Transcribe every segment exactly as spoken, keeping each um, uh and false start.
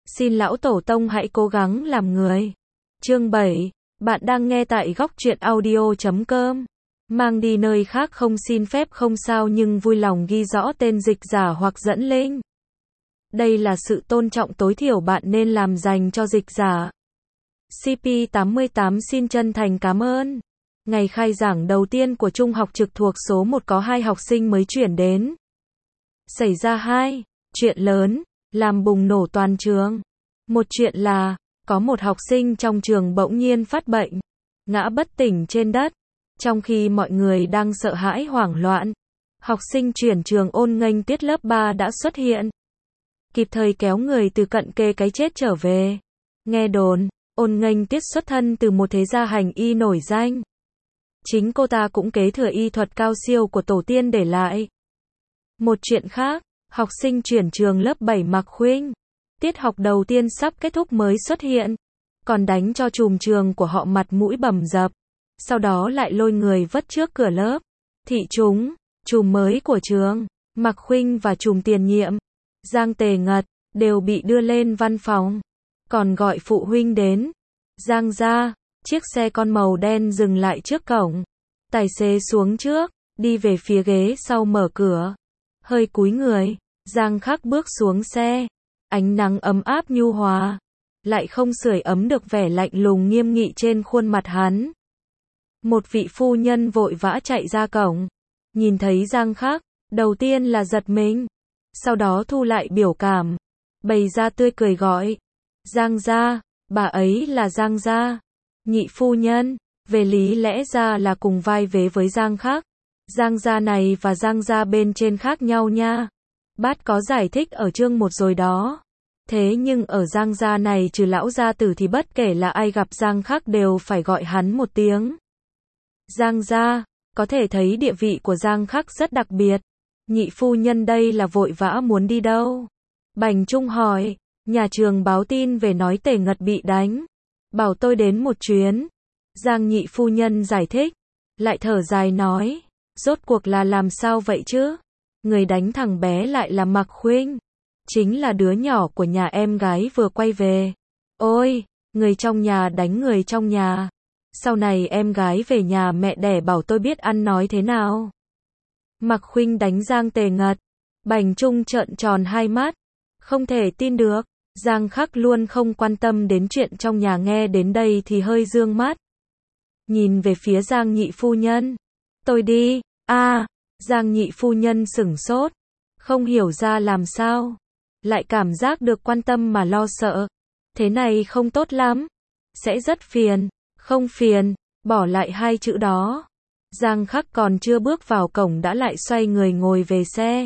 Xin lão tổ tông hãy cố gắng làm người. Chương bảy. Bạn đang nghe tại góc truyện audio chấm com. Mang đi nơi khác không xin phép không sao nhưng vui lòng ghi rõ tên dịch giả hoặc dẫn link. Đây là sự tôn trọng tối thiểu bạn nên làm dành cho dịch giả. xê pê tám mươi tám xin chân thành cảm ơn. Ngày khai giảng đầu tiên của trung học trực thuộc số một có hai học sinh mới chuyển đến. Xảy ra hai chuyện lớn, làm bùng nổ toàn trường. Một chuyện là, có một học sinh trong trường bỗng nhiên phát bệnh, ngã bất tỉnh trên đất. Trong khi mọi người đang sợ hãi hoảng loạn, học sinh chuyển trường ôn nghênh tiết lớp ba đã xuất hiện. Kịp thời kéo người từ cận kề cái chết trở về. Nghe đồn, ôn nghênh tiết xuất thân từ một thế gia hành y nổi danh. Chính cô ta cũng kế thừa y thuật cao siêu của tổ tiên để lại. Một chuyện khác, học sinh chuyển trường lớp bảy Mạc Khuynh. Tiết học đầu tiên sắp kết thúc mới xuất hiện. Còn đánh cho trùm trường của họ mặt mũi bầm dập. Sau đó lại lôi người vất trước cửa lớp. Thị chúng, trùm mới của trường, Mạc Khuynh và trùm tiền nhiệm, Giang Tề Ngật, đều bị đưa lên văn phòng. Còn gọi phụ huynh đến. Giang ra, chiếc xe con màu đen dừng lại trước cổng. Tài xế xuống trước, đi về phía ghế sau mở cửa. Hơi cúi người, Giang Khắc bước xuống xe. Ánh nắng ấm áp nhu hòa, lại không sưởi ấm được vẻ lạnh lùng nghiêm nghị trên khuôn mặt hắn. Một vị phu nhân vội vã chạy ra cổng. Nhìn thấy Giang Khắc, đầu tiên là giật mình. Sau đó thu lại biểu cảm. Bày ra tươi cười gọi. Giang gia, bà ấy là Giang gia. Nhị phu nhân, về lý lẽ ra là cùng vai vế với Giang Khắc. Giang gia này và Giang gia bên trên khác nhau nha. Bát có giải thích ở chương một rồi đó. Thế nhưng ở Giang gia này trừ lão gia tử thì bất kể là ai gặp Giang Khắc đều phải gọi hắn một tiếng Giang gia, có thể thấy địa vị của Giang Khắc rất đặc biệt. Nhị phu nhân đây là vội vã muốn đi đâu? Bành Trung hỏi, nhà trường báo tin về nói Tề Ngật bị đánh. Bảo tôi đến một chuyến. Giang nhị phu nhân giải thích, lại thở dài nói, rốt cuộc là làm sao vậy chứ? Người đánh thằng bé lại là Mạc Khuynh, chính là đứa nhỏ của nhà em gái vừa quay về. Ôi, người trong nhà đánh người trong nhà. Sau này em gái về nhà mẹ đẻ bảo tôi biết ăn nói thế nào. Mạc Khuynh đánh Giang Tề Ngật. Bành Trung trợn tròn hai mắt, không thể tin được. Giang Khắc luôn không quan tâm đến chuyện trong nhà, nghe đến đây thì hơi dương mắt. Nhìn về phía Giang nhị phu nhân. Tôi đi, a à, Giang nhị phu nhân sửng sốt, không hiểu ra làm sao. Lại cảm giác được quan tâm mà lo sợ. Thế này không tốt lắm. Sẽ rất phiền. Không phiền, bỏ lại hai chữ đó. Giang Khắc còn chưa bước vào cổng đã lại xoay người ngồi về xe.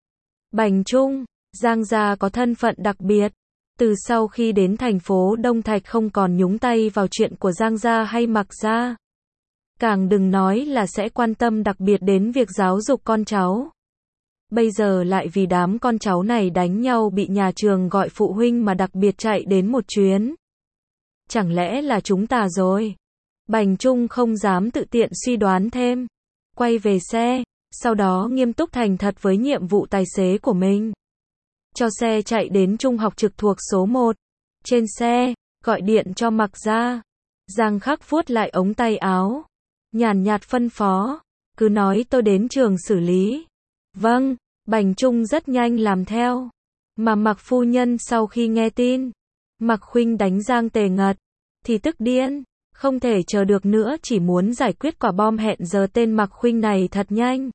Bành Trung, Giang gia có thân phận đặc biệt. Từ sau khi đến thành phố Đông Thạch không còn nhúng tay vào chuyện của Giang gia hay Mạc gia. Càng đừng nói là sẽ quan tâm đặc biệt đến việc giáo dục con cháu. Bây giờ lại vì đám con cháu này đánh nhau bị nhà trường gọi phụ huynh mà đặc biệt chạy đến một chuyến. Chẳng lẽ là chúng ta rồi? Bành Trung không dám tự tiện suy đoán thêm. Quay về xe, sau đó nghiêm túc thành thật với nhiệm vụ tài xế của mình. Cho xe chạy đến trung học trực thuộc số một. Trên xe, gọi điện cho Mạc gia. Giang Khắc vuốt lại ống tay áo. Nhàn nhạt phân phó. Cứ nói tôi đến trường xử lý. Vâng, Bành Trung rất nhanh làm theo. Mà Mạc phu nhân sau khi nghe tin Mạc Khuynh đánh Giang Tề Ngật thì tức điên, không thể chờ được nữa, chỉ muốn giải quyết quả bom hẹn giờ tên Mạc Khuynh này thật nhanh.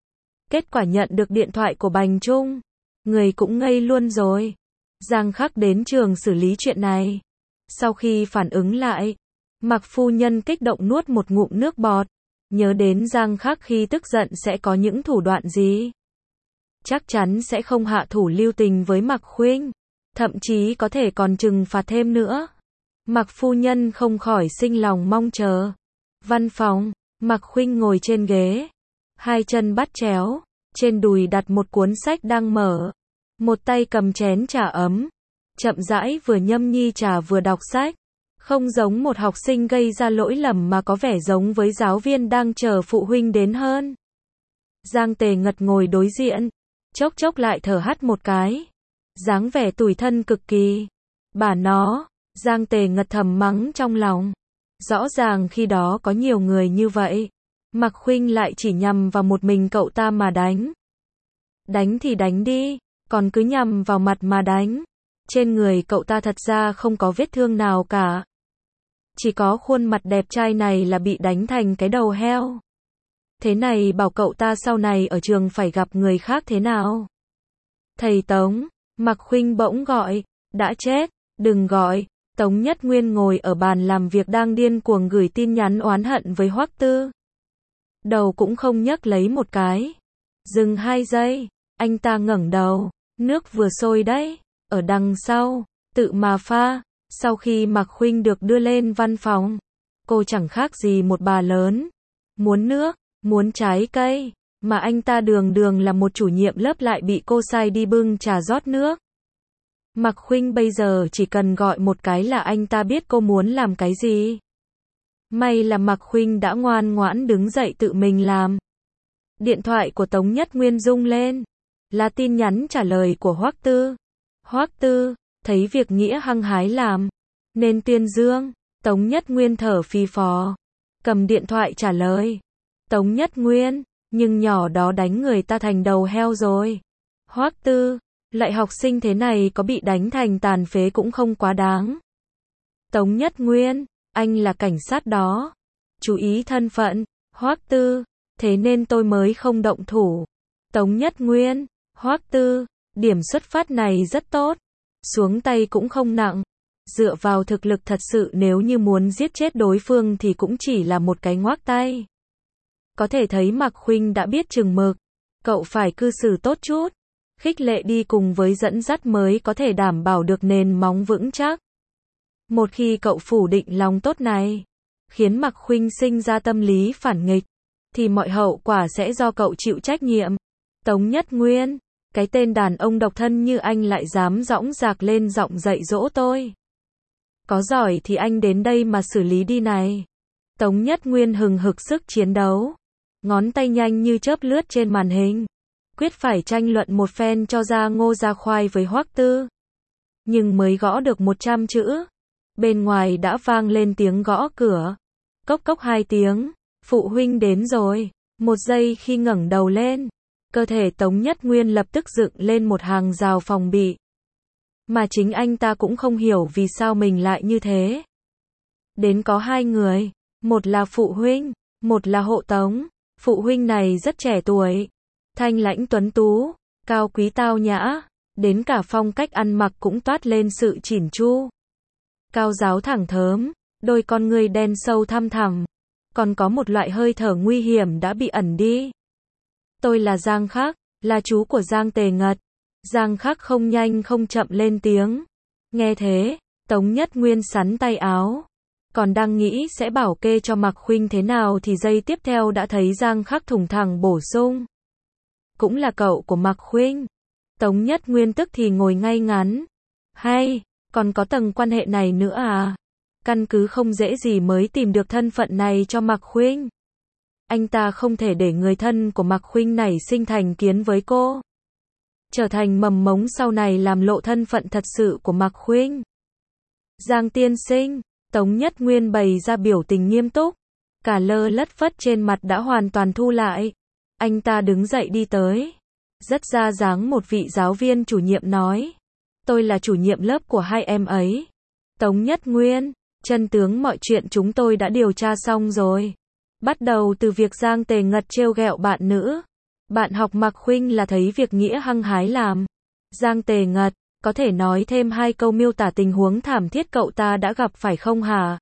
Kết quả nhận được điện thoại của Bành Trung, người cũng ngây luôn rồi. Giang Khắc đến trường xử lý chuyện này. Sau khi phản ứng lại, Mạc phu nhân kích động nuốt một ngụm nước bọt, nhớ đến Giang Khắc khi tức giận sẽ có những thủ đoạn gì. Chắc chắn sẽ không hạ thủ lưu tình với Mạc Khuynh, thậm chí có thể còn trừng phạt thêm nữa. Mạc phu nhân không khỏi sinh lòng mong chờ. Văn phòng, Mạc Khuynh ngồi trên ghế, hai chân bắt chéo, trên đùi đặt một cuốn sách đang mở, một tay cầm chén trà ấm, chậm rãi vừa nhâm nhi trà vừa đọc sách, không giống một học sinh gây ra lỗi lầm mà có vẻ giống với giáo viên đang chờ phụ huynh đến hơn. Giang Tề Ngật ngồi đối diện, chốc chốc lại thở hắt một cái, dáng vẻ tủi thân cực kỳ. Bà nó, Giang Tề Ngật thầm mắng trong lòng. Rõ ràng khi đó có nhiều người như vậy, Mạc Khuynh lại chỉ nhằm vào một mình cậu ta mà đánh. Đánh thì đánh đi, còn cứ nhằm vào mặt mà đánh. Trên người cậu ta thật ra không có vết thương nào cả. Chỉ có khuôn mặt đẹp trai này là bị đánh thành cái đầu heo. Thế này bảo cậu ta sau này ở trường phải gặp người khác thế nào? Thầy Tống, Mạc Khuynh bỗng gọi, đã chết, đừng gọi. Tống Nhất Nguyên ngồi ở bàn làm việc đang điên cuồng gửi tin nhắn oán hận với Hoắc Tư. Đầu cũng không nhấc lấy một cái. Dừng hai giây, anh ta ngẩng đầu, nước vừa sôi đấy, ở đằng sau, tự mà pha. Sau khi Mạc Khuynh được đưa lên văn phòng, cô chẳng khác gì một bà lớn. Muốn nước, muốn trái cây, mà anh ta đường đường là một chủ nhiệm lớp lại bị cô sai đi bưng trà rót nước. Mạc Khuynh bây giờ chỉ cần gọi một cái là anh ta biết cô muốn làm cái gì. May là Mạc Khuynh đã ngoan ngoãn đứng dậy tự mình làm. Điện thoại của Tống Nhất Nguyên rung lên, là tin nhắn trả lời của Hoắc Tư. Hoắc Tư, thấy việc Nghĩa hăng hái làm, nên tuyên dương. Tống Nhất Nguyên thở phì phò, cầm điện thoại trả lời. Tống Nhất Nguyên, nhưng nhỏ đó đánh người ta thành đầu heo rồi. Hoắc Tư, lại học sinh thế này có bị đánh thành tàn phế cũng không quá đáng. Tống Nhất Nguyên, anh là cảnh sát đó. Chú ý thân phận. Hoắc Tư, thế nên tôi mới không động thủ. Tống Nhất Nguyên, Hoắc Tư, điểm xuất phát này rất tốt. Xuống tay cũng không nặng. Dựa vào thực lực thật sự nếu như muốn giết chết đối phương thì cũng chỉ là một cái ngoác tay. Có thể thấy Mạc Khuynh đã biết chừng mực. Cậu phải cư xử tốt chút. Khích lệ đi cùng với dẫn dắt mới có thể đảm bảo được nền móng vững chắc. Một khi cậu phủ định lòng tốt này, khiến Mạc Khuynh sinh ra tâm lý phản nghịch, thì mọi hậu quả sẽ do cậu chịu trách nhiệm. Tống Nhất Nguyên, cái tên đàn ông độc thân như anh lại dám dõng dạc lên giọng dạy dỗ tôi. Có giỏi thì anh đến đây mà xử lý đi này. Tống Nhất Nguyên hừng hực sức chiến đấu, ngón tay nhanh như chớp lướt trên màn hình, quyết phải tranh luận một phen cho ra ngô ra khoai với Hoắc Tư. Nhưng mới gõ được một trăm chữ, bên ngoài đã vang lên tiếng gõ cửa. Cốc cốc hai tiếng, phụ huynh đến rồi. Một giây khi ngẩng đầu lên, cơ thể Tống Nhất Nguyên lập tức dựng lên một hàng rào phòng bị. Mà chính anh ta cũng không hiểu vì sao mình lại như thế. Đến có hai người, một là phụ huynh, một là hộ tống. Phụ huynh này rất trẻ tuổi, thanh lãnh tuấn tú, cao quý tao nhã, đến cả phong cách ăn mặc cũng toát lên sự chỉn chu. Cao giáo thẳng thớm, đôi con ngươi đen sâu thăm thẳm, còn có một loại hơi thở nguy hiểm đã bị ẩn đi. Tôi là Giang Khắc, là chú của Giang Tề Ngật. Giang Khắc không nhanh không chậm lên tiếng. Nghe thế, Tống Nhất Nguyên sắn tay áo, còn đang nghĩ sẽ bảo kê cho Mạc Khuynh thế nào thì giây tiếp theo đã thấy Giang Khắc thủng thẳng bổ sung. Cũng là cậu của Mạc Khuynh. Tống Nhất Nguyên tức thì ngồi ngay ngắn. Hay, còn có tầng quan hệ này nữa à? Căn cứ không dễ gì mới tìm được thân phận này cho Mạc Khuynh. Anh ta không thể để người thân của Mạc Khuynh này sinh thành kiến với cô, trở thành mầm mống sau này làm lộ thân phận thật sự của Mạc Khuynh. Giang tiên sinh, Tống Nhất Nguyên bày ra biểu tình nghiêm túc, cả lơ lất phất trên mặt đã hoàn toàn thu lại. Anh ta đứng dậy đi tới, rất ra dáng một vị giáo viên chủ nhiệm nói. Tôi là chủ nhiệm lớp của hai em ấy. Tống Nhất Nguyên, chân tướng mọi chuyện chúng tôi đã điều tra xong rồi. Bắt đầu từ việc Giang Tề Ngật trêu ghẹo bạn nữ. Bạn học Mạc Khuynh là thấy việc Nghĩa hăng hái làm. Giang Tề Ngật, có thể nói thêm hai câu miêu tả tình huống thảm thiết cậu ta đã gặp phải không hả?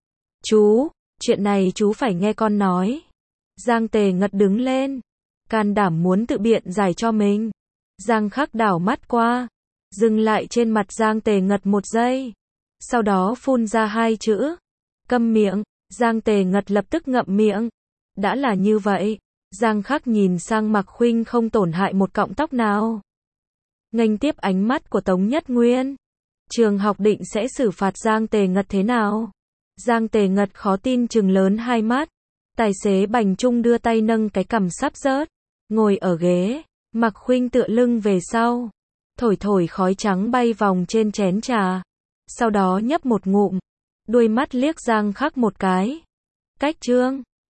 Chú, chuyện này chú phải nghe con nói. Giang Tề Ngật đứng lên, can đảm muốn tự biện giải cho mình. Giang Khắc đảo mắt qua, dừng lại trên mặt Giang Tề Ngật một giây, sau đó phun ra hai chữ. Câm miệng. Giang Tề Ngật lập tức ngậm miệng. Đã là như vậy, Giang Khắc nhìn sang Mạc Khuynh không tổn hại một cọng tóc nào. Nghênh tiếp ánh mắt của Tống Nhất Nguyên. Trường học định sẽ xử phạt Giang Tề Ngật thế nào? Giang Tề Ngật khó tin trừng lớn hai mắt. Tài xế Bành Trung đưa tay nâng cái cằm sắp rớt, ngồi ở ghế. Mạc Khuynh tựa lưng về sau, thổi thổi khói trắng bay vòng trên chén trà. sau đó nhấp một ngụm, đuôi mắt liếc Giang Khắc một cái. Cách chương